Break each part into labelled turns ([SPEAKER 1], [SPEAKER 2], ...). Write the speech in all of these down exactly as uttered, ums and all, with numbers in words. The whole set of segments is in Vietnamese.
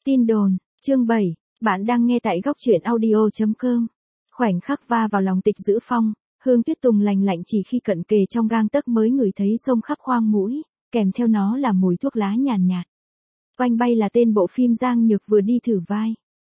[SPEAKER 1] Tin đồn, chương bảy, bạn đang nghe tại góc truyện audio chấm com. Khoảnh khắc va vào lòng Tịch Dữ Phong, hương tuyết tùng lành lạnh chỉ khi cận kề trong gang tấc mới ngửi thấy xông khắp khoang mũi, kèm theo nó là mùi thuốc lá nhàn nhạt, nhạt. Oanh bay là tên bộ phim Giang Nhược vừa đi thử vai.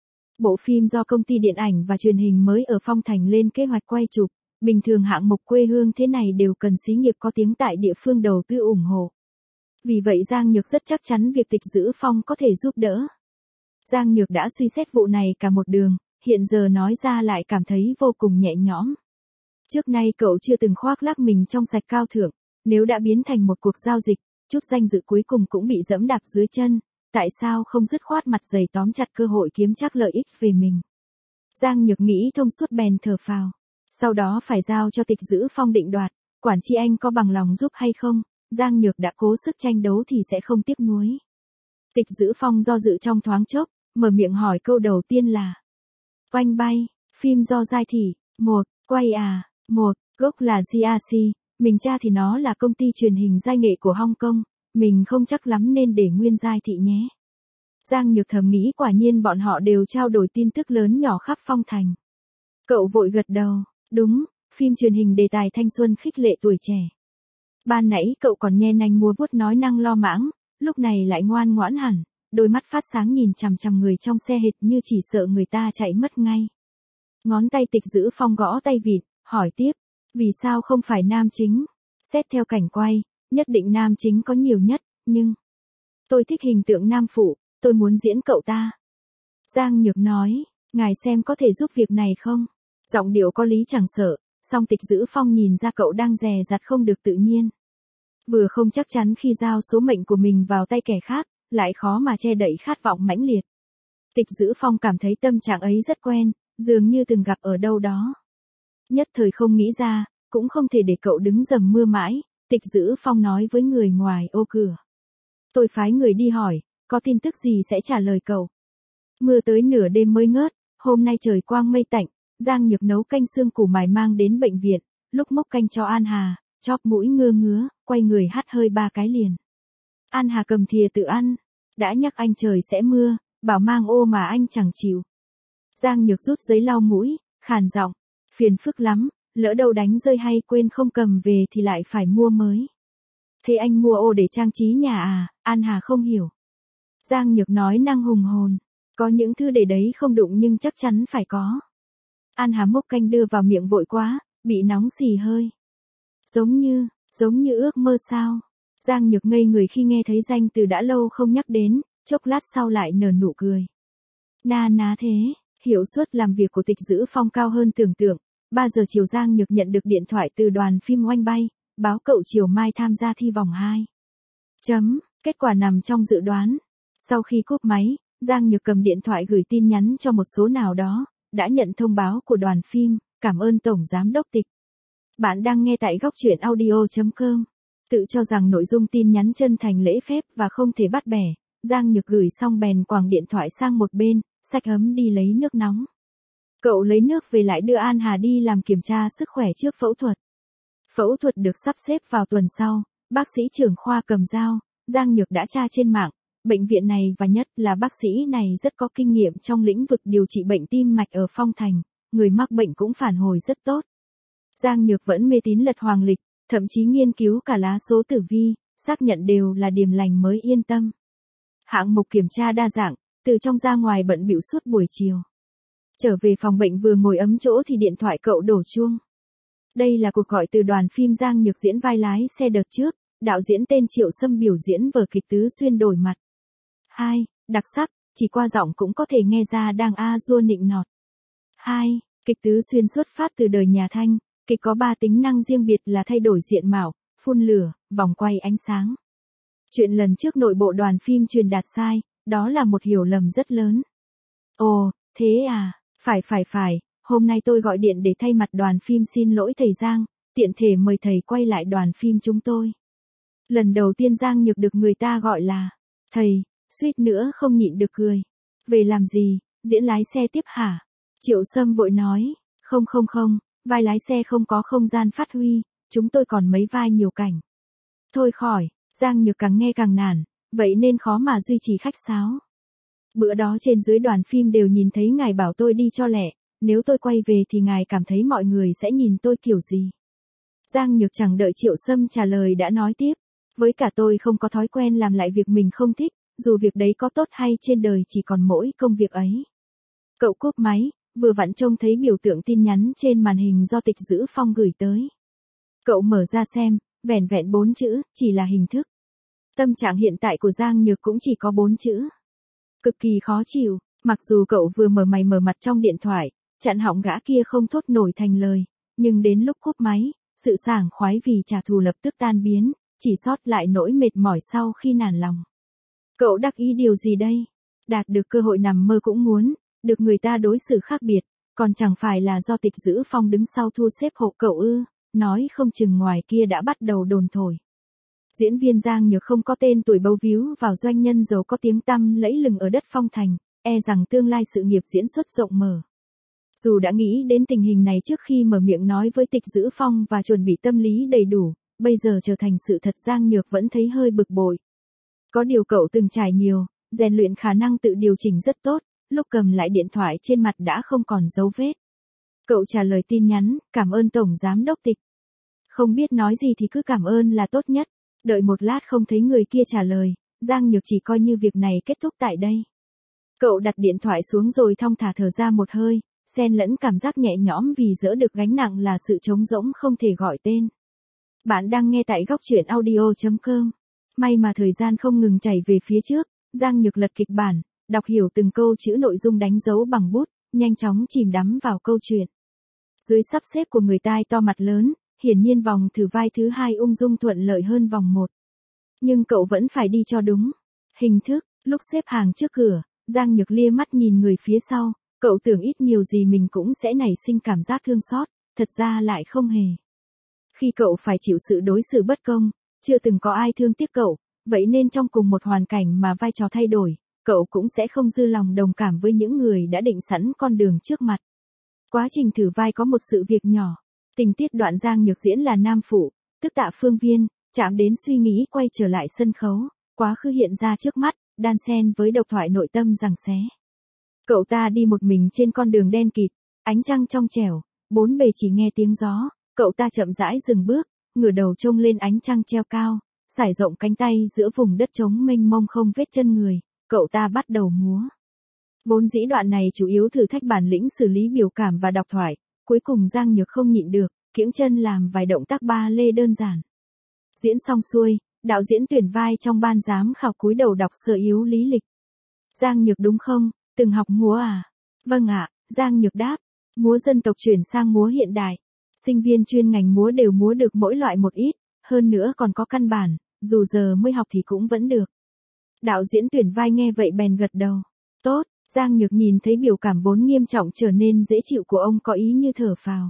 [SPEAKER 1] Bộ phim do công ty điện ảnh và truyền hình mới ở Phong Thành lên kế hoạch quay chụp, bình thường hạng mục quê hương thế này đều cần xí nghiệp có tiếng tại địa phương đầu tư ủng hộ. Vì vậy Giang Nhược rất chắc chắn việc Tịch Dữ Phong có thể giúp đỡ. Giang Nhược đã suy xét vụ này cả một đường, hiện giờ nói ra lại cảm thấy vô cùng nhẹ nhõm. Trước nay cậu chưa từng khoác lác mình trong sạch cao thượng, nếu đã biến thành một cuộc giao dịch, chút danh dự cuối cùng cũng bị dẫm đạp dưới chân, tại sao không dứt khoát mặt dày tóm chặt cơ hội kiếm chắc lợi ích về mình. Giang Nhược nghĩ thông suốt bèn thở phào, sau đó phải giao cho Tịch Dữ Phong định đoạt, quản tri anh có bằng lòng giúp hay không, Giang Nhược đã cố sức tranh đấu thì sẽ không tiếc nuối. Tịch Dữ Phong do dự trong thoáng chốc, mở miệng hỏi câu đầu tiên là: Oanh bay, phim do Giai Thị, một, quay à, một, gốc là giê rờ xê, mình tra thì nó là công ty truyền hình giai nghệ của Hong Kong, mình không chắc lắm nên để nguyên Giai Thị nhé. Giang Nhược thầm nghĩ quả nhiên bọn họ đều trao đổi tin tức lớn nhỏ khắp Phong Thành. Cậu vội gật đầu, đúng, phim truyền hình đề tài thanh xuân khích lệ tuổi trẻ. Ban nãy cậu còn nhe nanh múa vuốt nói năng lo mãng, lúc này lại ngoan ngoãn hẳn, đôi mắt phát sáng nhìn chằm chằm người trong xe hệt như chỉ sợ người ta chạy mất ngay. Ngón tay Tịch Dữ Phong gõ tay vịt, hỏi tiếp, vì sao không phải nam chính? Xét theo cảnh quay, nhất định nam chính có nhiều nhất, nhưng tôi thích hình tượng nam phụ, tôi muốn diễn cậu ta. Giang Nhược nói, ngài xem có thể giúp việc này không? Giọng điệu có lý chẳng sợ, song Tịch Dữ Phong nhìn ra cậu đang dè dặt không được tự nhiên. Vừa không chắc chắn khi giao số mệnh của mình vào tay kẻ khác, lại khó mà che đậy khát vọng mãnh liệt. Tịch Dữ Phong cảm thấy tâm trạng ấy rất quen, dường như từng gặp ở đâu đó. Nhất thời không nghĩ ra, cũng không thể để cậu đứng dầm mưa mãi, Tịch Dữ Phong nói với người ngoài ô cửa. Tôi phái người đi hỏi, có tin tức gì sẽ trả lời cậu. Mưa tới nửa đêm mới ngớt, hôm nay trời quang mây tạnh, Giang Nhược nấu canh xương củ mài mang đến bệnh viện, lúc mốc canh cho An Hà, chóp mũi ngơ ngứa, quay người hắt hơi ba cái liền. An Hà cầm thìa tự ăn, đã nhắc anh trời sẽ mưa, bảo mang ô mà anh chẳng chịu. Giang Nhược rút giấy lau mũi, khàn giọng, phiền phức lắm, lỡ đâu đánh rơi hay quên không cầm về thì lại phải mua mới. Thế anh mua ô để trang trí nhà à? An Hà không hiểu. Giang Nhược nói năng hùng hồn, có những thứ để đấy không đụng nhưng chắc chắn phải có. An Hà múc canh đưa vào miệng vội quá, bị nóng xì hơi. Giống như, giống như ước mơ sao? Giang Nhược ngây người khi nghe thấy danh từ đã lâu không nhắc đến, chốc lát sau lại nở nụ cười. Na ná thế, hiệu suất làm việc của Tịch Dữ Phong cao hơn tưởng tượng. ba giờ chiều Giang Nhược nhận được điện thoại từ đoàn phim Oanh bay, báo cậu chiều mai tham gia thi vòng hai. Chấm, kết quả nằm trong dự đoán. Sau khi cúp máy, Giang Nhược cầm điện thoại gửi tin nhắn cho một số nào đó, đã nhận thông báo của đoàn phim, cảm ơn Tổng Giám đốc Tịch. Bạn đang nghe tại góc truyện audio chấm com. Tự cho rằng nội dung tin nhắn chân thành lễ phép và không thể bắt bẻ, Giang Nhược gửi xong bèn quàng điện thoại sang một bên, xách ấm đi lấy nước nóng. Cậu lấy nước về lại đưa An Hà đi làm kiểm tra sức khỏe trước phẫu thuật. Phẫu thuật được sắp xếp vào tuần sau, bác sĩ trưởng khoa cầm dao, Giang Nhược đã tra trên mạng, bệnh viện này và nhất là bác sĩ này rất có kinh nghiệm trong lĩnh vực điều trị bệnh tim mạch ở Phong Thành, người mắc bệnh cũng phản hồi rất tốt. Giang Nhược vẫn mê tín lật hoàng lịch, thậm chí nghiên cứu cả lá số tử vi, xác nhận đều là điềm lành mới yên tâm. Hạng mục kiểm tra đa dạng, từ trong ra ngoài bận bịu suốt buổi chiều. Trở về phòng bệnh vừa ngồi ấm chỗ thì điện thoại cậu đổ chuông. Đây là cuộc gọi từ đoàn phim Giang Nhược diễn vai lái xe đợt trước, đạo diễn tên Triệu Sâm biểu diễn vở kịch Tứ Xuyên đổi mặt. Hai, đặc sắc, chỉ qua giọng cũng có thể nghe ra đang a dua nịnh nọt. Hai, kịch Tứ Xuyên xuất phát từ đời nhà Thanh, kịch có ba tính năng riêng biệt là thay đổi diện mạo, phun lửa, vòng quay ánh sáng. Chuyện lần trước nội bộ đoàn phim truyền đạt sai, đó là một hiểu lầm rất lớn. Ồ, thế à, phải phải phải, hôm nay tôi gọi điện để thay mặt đoàn phim xin lỗi thầy Giang, tiện thể mời thầy quay lại đoàn phim chúng tôi. Lần đầu tiên Giang Nhược được người ta gọi là thầy, suýt nữa không nhịn được cười. Về làm gì, diễn lái xe tiếp hả? Triệu Sâm vội nói, không không không, vai lái xe không có không gian phát huy, chúng tôi còn mấy vai nhiều cảnh. Thôi khỏi, Giang Nhược càng nghe càng nản, vậy nên khó mà duy trì khách sáo. Bữa đó trên dưới đoàn phim đều nhìn thấy ngài bảo tôi đi cho lẹ, nếu tôi quay về thì ngài cảm thấy mọi người sẽ nhìn tôi kiểu gì? Giang Nhược chẳng đợi Triệu Sâm trả lời đã nói tiếp. Với cả tôi không có thói quen làm lại việc mình không thích, dù việc đấy có tốt hay trên đời chỉ còn mỗi công việc ấy. Cậu cúp máy, vừa vặn trông thấy biểu tượng tin nhắn trên màn hình do Tịch Dữ Phong gửi tới. Cậu mở ra xem, vẻn vẹn bốn chữ, chỉ là hình thức. Tâm trạng hiện tại của Giang Nhược cũng chỉ có bốn chữ. Cực kỳ khó chịu, mặc dù cậu vừa mở mày mở mặt trong điện thoại, chặn họng gã kia không thốt nổi thành lời, nhưng đến lúc cúp máy, sự sảng khoái vì trả thù lập tức tan biến, chỉ sót lại nỗi mệt mỏi sau khi nản lòng. Cậu đắc ý điều gì đây? Đạt được cơ hội nằm mơ cũng muốn, được người ta đối xử khác biệt, còn chẳng phải là do Tịch Dữ Phong đứng sau thu xếp hộ cậu ư, nói không chừng ngoài kia đã bắt đầu đồn thổi. Diễn viên Giang Nhược không có tên tuổi bấu víu vào doanh nhân giàu có tiếng tăm lẫy lừng ở đất Phong Thành, e rằng tương lai sự nghiệp diễn xuất rộng mở. Dù đã nghĩ đến tình hình này trước khi mở miệng nói với Tịch Dữ Phong và chuẩn bị tâm lý đầy đủ, bây giờ trở thành sự thật Giang Nhược vẫn thấy hơi bực bội. Có điều cậu từng trải nhiều, rèn luyện khả năng tự điều chỉnh rất tốt, lúc cầm lại điện thoại trên mặt đã không còn dấu vết. Cậu trả lời tin nhắn, cảm ơn Tổng Giám Đốc Tịch. Không biết nói gì thì cứ cảm ơn là tốt nhất. Đợi một lát không thấy người kia trả lời, Giang Nhược chỉ coi như việc này kết thúc tại đây. Cậu đặt điện thoại xuống rồi thong thả thở ra một hơi, xen lẫn cảm giác nhẹ nhõm vì dỡ được gánh nặng là sự trống rỗng không thể gọi tên. Bạn đang nghe tại góc truyện audio chấm com. May mà thời gian không ngừng chảy về phía trước, Giang Nhược lật kịch bản, đọc hiểu từng câu chữ nội dung đánh dấu bằng bút, nhanh chóng chìm đắm vào câu chuyện. Dưới sắp xếp của người tai to mặt lớn, hiển nhiên vòng thử vai thứ hai ung dung thuận lợi hơn vòng một. Nhưng cậu vẫn phải đi cho đúng. Hình thức, lúc xếp hàng trước cửa, Giang Nhược lia mắt nhìn người phía sau, cậu tưởng ít nhiều gì mình cũng sẽ nảy sinh cảm giác thương xót, thật ra lại không hề. Khi cậu phải chịu sự đối xử bất công, chưa từng có ai thương tiếc cậu, vậy nên trong cùng một hoàn cảnh mà vai trò thay đổi, cậu cũng sẽ không dư lòng đồng cảm với những người đã định sẵn con đường trước mặt. Quá trình thử vai có một sự việc nhỏ. Tình tiết đoạn Giang Nhược diễn là nam phụ, tức Tạ Phương Viên, chạm đến suy nghĩ quay trở lại sân khấu, quá khứ hiện ra trước mắt, đan xen với độc thoại nội tâm giằng xé. Cậu ta đi một mình trên con đường đen kịt, ánh trăng trong trẻo, bốn bề chỉ nghe tiếng gió, cậu ta chậm rãi dừng bước, ngửa đầu trông lên ánh trăng treo cao, sải rộng cánh tay giữa vùng đất trống mênh mông không vết chân người, cậu ta bắt đầu múa. Vốn dĩ đoạn này chủ yếu thử thách bản lĩnh xử lý biểu cảm và đọc thoại. Cuối cùng Giang Nhược không nhịn được, kiễng chân làm vài động tác ba lê đơn giản. Diễn xong xuôi, đạo diễn tuyển vai trong ban giám khảo cúi đầu đọc sơ yếu lý lịch. Giang Nhược đúng không, từng học múa à? Vâng ạ, Giang Nhược đáp. Múa dân tộc chuyển sang múa hiện đại. Sinh viên chuyên ngành múa đều múa được mỗi loại một ít, hơn nữa còn có căn bản, dù giờ mới học thì cũng vẫn được. Đạo diễn tuyển vai nghe vậy bèn gật đầu. Tốt. Giang Nhược nhìn thấy biểu cảm vốn nghiêm trọng trở nên dễ chịu của ông có ý như thở phào.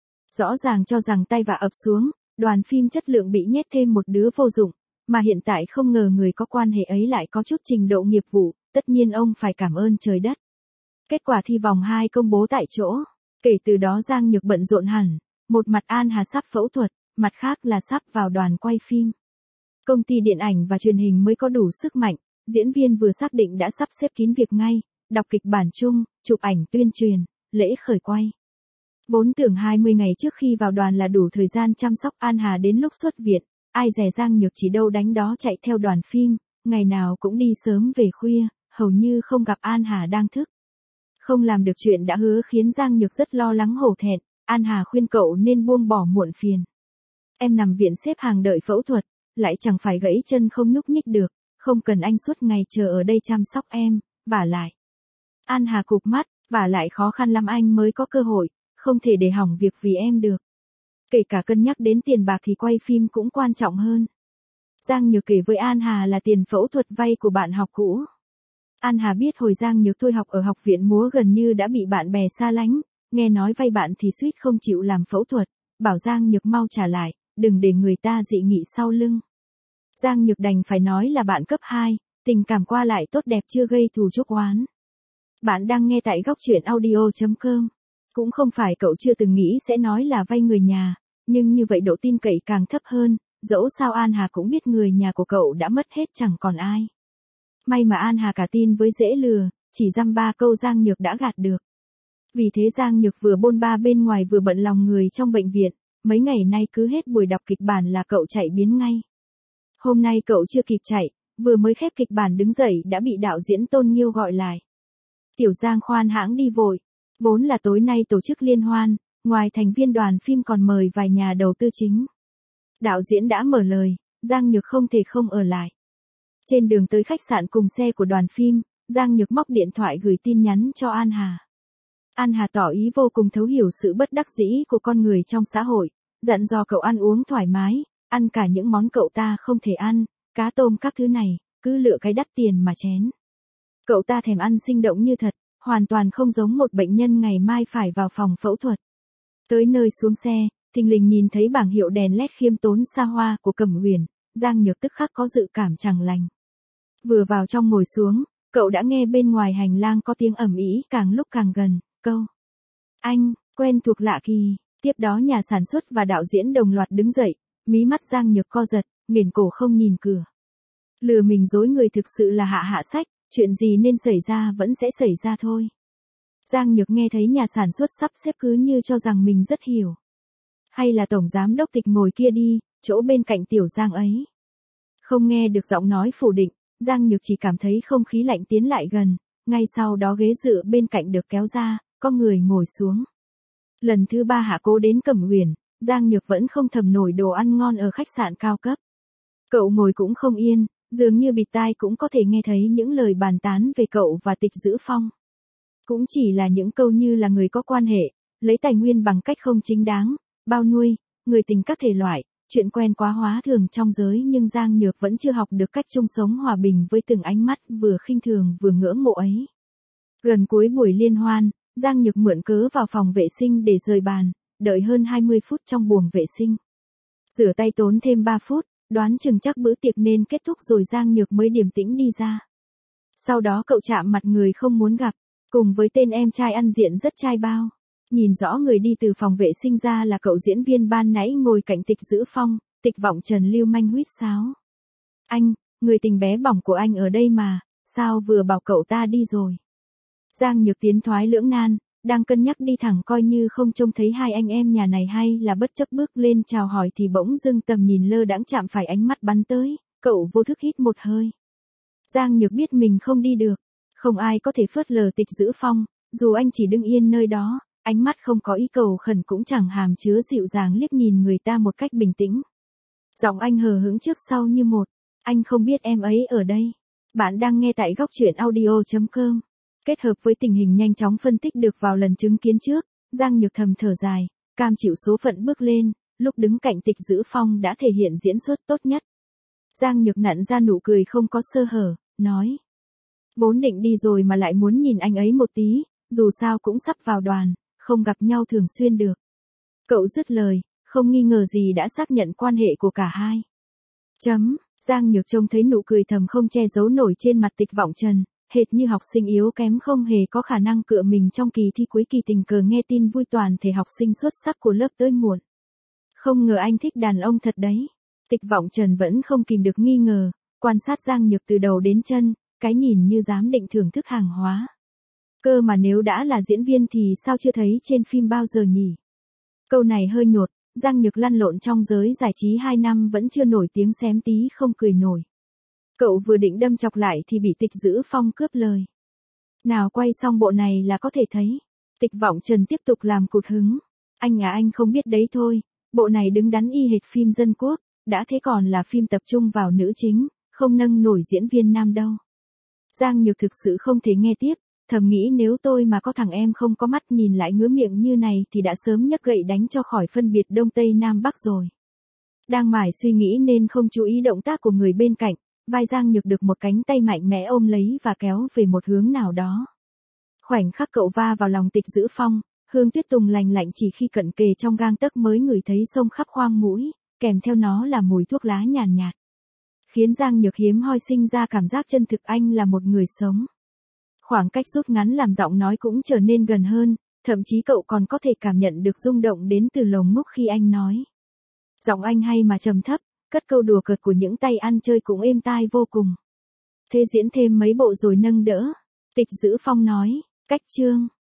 [SPEAKER 1] Rõ ràng cho rằng tay vạ ập xuống, đoàn phim chất lượng bị nhét thêm một đứa vô dụng, mà hiện tại không ngờ người có quan hệ ấy lại có chút trình độ nghiệp vụ, tất nhiên ông phải cảm ơn trời đất. Kết quả thi vòng hai công bố tại chỗ, kể từ đó Giang Nhược bận rộn hẳn, một mặt An Hà sắp phẫu thuật, mặt khác là sắp vào đoàn quay phim. Công ty điện ảnh và truyền hình mới có đủ sức mạnh, diễn viên vừa xác định đã sắp xếp kín việc ngay. Đọc kịch bản chung, chụp ảnh tuyên truyền, lễ khởi quay. Vốn tưởng hai mươi ngày trước khi vào đoàn là đủ thời gian chăm sóc An Hà đến lúc xuất viện, ai dè Giang Nhược chỉ đâu đánh đó chạy theo đoàn phim, ngày nào cũng đi sớm về khuya, hầu như không gặp An Hà đang thức. Không làm được chuyện đã hứa khiến Giang Nhược rất lo lắng hổ thẹn, An Hà khuyên cậu nên buông bỏ muộn phiền. Em nằm viện xếp hàng đợi phẫu thuật, lại chẳng phải gãy chân không nhúc nhích được, không cần anh suốt ngày chờ ở đây chăm sóc em, vả lại. An Hà cụp mắt, vả lại khó khăn lắm anh mới có cơ hội, không thể để hỏng việc vì em được. Kể cả cân nhắc đến tiền bạc thì quay phim cũng quan trọng hơn. Giang Nhược kể với An Hà là tiền phẫu thuật vay của bạn học cũ. An Hà biết hồi Giang Nhược thôi học ở học viện múa gần như đã bị bạn bè xa lánh, nghe nói vay bạn thì suýt không chịu làm phẫu thuật, bảo Giang Nhược mau trả lại, đừng để người ta dị nghị sau lưng. Giang Nhược đành phải nói là bạn cấp hai, tình cảm qua lại tốt đẹp chưa gây thù chuốc oán. Bạn đang nghe tại góc truyện audio chấm com. Cũng không phải cậu chưa từng nghĩ sẽ nói là vay người nhà, nhưng như vậy độ tin cậy càng thấp hơn, dẫu sao An Hà cũng biết người nhà của cậu đã mất hết chẳng còn ai. May mà An Hà cả tin với dễ lừa, chỉ dăm ba câu Giang Nhược đã gạt được. Vì thế Giang Nhược vừa bôn ba bên ngoài vừa bận lòng người trong bệnh viện, mấy ngày nay cứ hết buổi đọc kịch bản là cậu chạy biến ngay. Hôm nay cậu chưa kịp chạy, vừa mới khép kịch bản đứng dậy đã bị đạo diễn Tôn Nghiêu gọi lại. Tiểu Giang khoan hãng đi vội, vốn là tối nay tổ chức liên hoan, ngoài thành viên đoàn phim còn mời vài nhà đầu tư chính. Đạo diễn đã mở lời, Giang Nhược không thể không ở lại. Trên đường tới khách sạn cùng xe của đoàn phim, Giang Nhược móc điện thoại gửi tin nhắn cho An Hà. An Hà tỏ ý vô cùng thấu hiểu sự bất đắc dĩ của con người trong xã hội, dặn dò cậu ăn uống thoải mái, ăn cả những món cậu ta không thể ăn, cá tôm các thứ này, cứ lựa cái đắt tiền mà chén. Cậu ta thèm ăn sinh động như thật, hoàn toàn không giống một bệnh nhân ngày mai phải vào phòng phẫu thuật. Tới nơi xuống xe, thình lình nhìn thấy bảng hiệu đèn led khiêm tốn xa hoa của Cẩm Uyển, Giang Nhược tức khắc có dự cảm chẳng lành. Vừa vào trong ngồi xuống, cậu đã nghe bên ngoài hành lang có tiếng ầm ĩ càng lúc càng gần, câu anh, quen thuộc lạ kỳ. Tiếp đó nhà sản xuất và đạo diễn đồng loạt đứng dậy, mí mắt Giang Nhược co giật, nghển cổ không nhìn cửa. Lừa mình dối người thực sự là hạ hạ sách, chuyện gì nên xảy ra vẫn sẽ xảy ra thôi. Giang Nhược nghe thấy nhà sản xuất sắp xếp cứ như cho rằng mình rất hiểu. Hay là tổng giám đốc Tịch ngồi kia đi, chỗ bên cạnh tiểu Giang ấy. Không nghe được giọng nói phủ định, Giang Nhược chỉ cảm thấy không khí lạnh tiến lại gần, ngay sau đó ghế dựa bên cạnh được kéo ra, có người ngồi xuống. Lần thứ ba hạ cố đến Cẩm Uyển, Giang Nhược vẫn không thầm nổi đồ ăn ngon ở khách sạn cao cấp. Cậu ngồi cũng không yên, dường như bịt tai cũng có thể nghe thấy những lời bàn tán về cậu và Tịch Dữ Phong. Cũng chỉ là những câu như là người có quan hệ, lấy tài nguyên bằng cách không chính đáng, bao nuôi, người tình các thể loại, chuyện quen quá hóa thường trong giới, nhưng Giang Nhược vẫn chưa học được cách chung sống hòa bình với từng ánh mắt vừa khinh thường vừa ngưỡng mộ ấy. Gần cuối buổi liên hoan, Giang Nhược mượn cớ vào phòng vệ sinh để rời bàn, đợi hơn hai mươi phút trong buồng vệ sinh. Rửa tay tốn thêm ba phút, đoán chừng chắc bữa tiệc nên kết thúc rồi Giang Nhược mới điềm tĩnh đi ra. Sau đó cậu chạm mặt người không muốn gặp, cùng với tên em trai ăn diện rất trai bao. Nhìn rõ người đi từ phòng vệ sinh ra là cậu diễn viên ban nãy ngồi cạnh Tịch Dữ Phong, Tịch Vọng Trần lưu manh huýt sáo. Anh, người tình bé bỏng của anh ở đây mà, sao vừa bảo cậu ta đi rồi. Giang Nhược tiến thoái lưỡng nan, đang cân nhắc đi thẳng coi như không trông thấy hai anh em nhà này hay là bất chấp bước lên chào hỏi thì bỗng dưng tầm nhìn lơ đãng chạm phải ánh mắt bắn tới, cậu vô thức hít một hơi. Giang Nhược biết mình không đi được, không ai có thể phớt lờ Tịch Dữ Phong, dù anh chỉ đứng yên nơi đó, ánh mắt không có ý cầu khẩn cũng chẳng hàm chứa dịu dàng liếc nhìn người ta một cách bình tĩnh. Giọng anh hờ hững trước sau như một, anh không biết em ấy ở đây. Bạn đang nghe tại góc truyện audio chấm com. Kết hợp với tình hình nhanh chóng phân tích được vào lần chứng kiến trước, Giang Nhược thầm thở dài, cam chịu số phận bước lên, lúc đứng cạnh Tịch Dữ Phong đã thể hiện diễn xuất tốt nhất. Giang Nhược nặn ra nụ cười không có sơ hở, nói. Vốn định đi rồi mà lại muốn nhìn anh ấy một tí, dù sao cũng sắp vào đoàn, không gặp nhau thường xuyên được. Cậu dứt lời, không nghi ngờ gì đã xác nhận quan hệ của cả hai. Chấm, Giang Nhược trông thấy nụ cười thầm không che giấu nổi trên mặt Tịch Vọng Trần, hệt như học sinh yếu kém không hề có khả năng cựa mình trong kỳ thi cuối kỳ tình cờ nghe tin vui toàn thể học sinh xuất sắc của lớp tới muộn. Không ngờ anh thích đàn ông thật đấy. Tịch Vọng Trần vẫn không kìm được nghi ngờ, quan sát Giang Nhược từ đầu đến chân, cái nhìn như dám định thưởng thức hàng hóa. Cơ mà nếu đã là diễn viên thì sao chưa thấy trên phim bao giờ nhỉ? Câu này hơi nhột, Giang Nhược lăn lộn trong giới giải trí hai năm vẫn chưa nổi tiếng xém tí không cười nổi. Cậu vừa định đâm chọc lại thì bị Tịch Dữ Phong cướp lời. Nào quay xong bộ này là có thể thấy. Tịch Vọng Trần tiếp tục làm cụt hứng. Anh à anh không biết đấy thôi, bộ này đứng đắn y hệt phim dân quốc, đã thế còn là phim tập trung vào nữ chính, không nâng nổi diễn viên nam đâu. Giang Nhược thực sự không thể nghe tiếp, thầm nghĩ nếu tôi mà có thằng em không có mắt nhìn lại ngứa miệng như này thì đã sớm nhấc gậy đánh cho khỏi phân biệt Đông Tây Nam Bắc rồi. Đang mải suy nghĩ nên không chú ý động tác của người bên cạnh, vai Giang Nhược được một cánh tay mạnh mẽ ôm lấy và kéo về một hướng nào đó. Khoảnh khắc cậu va vào lòng Tịch Dữ Phong, hương tuyết tùng lành lạnh chỉ khi cận kề trong gang tấc mới ngửi thấy xông khắp khoang mũi, kèm theo nó là mùi thuốc lá nhàn nhạt, nhạt. Khiến Giang Nhược hiếm hoi sinh ra cảm giác chân thực anh là một người sống. Khoảng cách rút ngắn làm giọng nói cũng trở nên gần hơn, thậm chí cậu còn có thể cảm nhận được rung động đến từ lồng ngực khi anh nói. Giọng anh hay mà trầm thấp, cất câu đùa cợt của những tay ăn chơi cũng êm tai vô cùng. Thế diễn thêm mấy bộ rồi nâng đỡ. Tịch Dữ Phong nói, cách chương.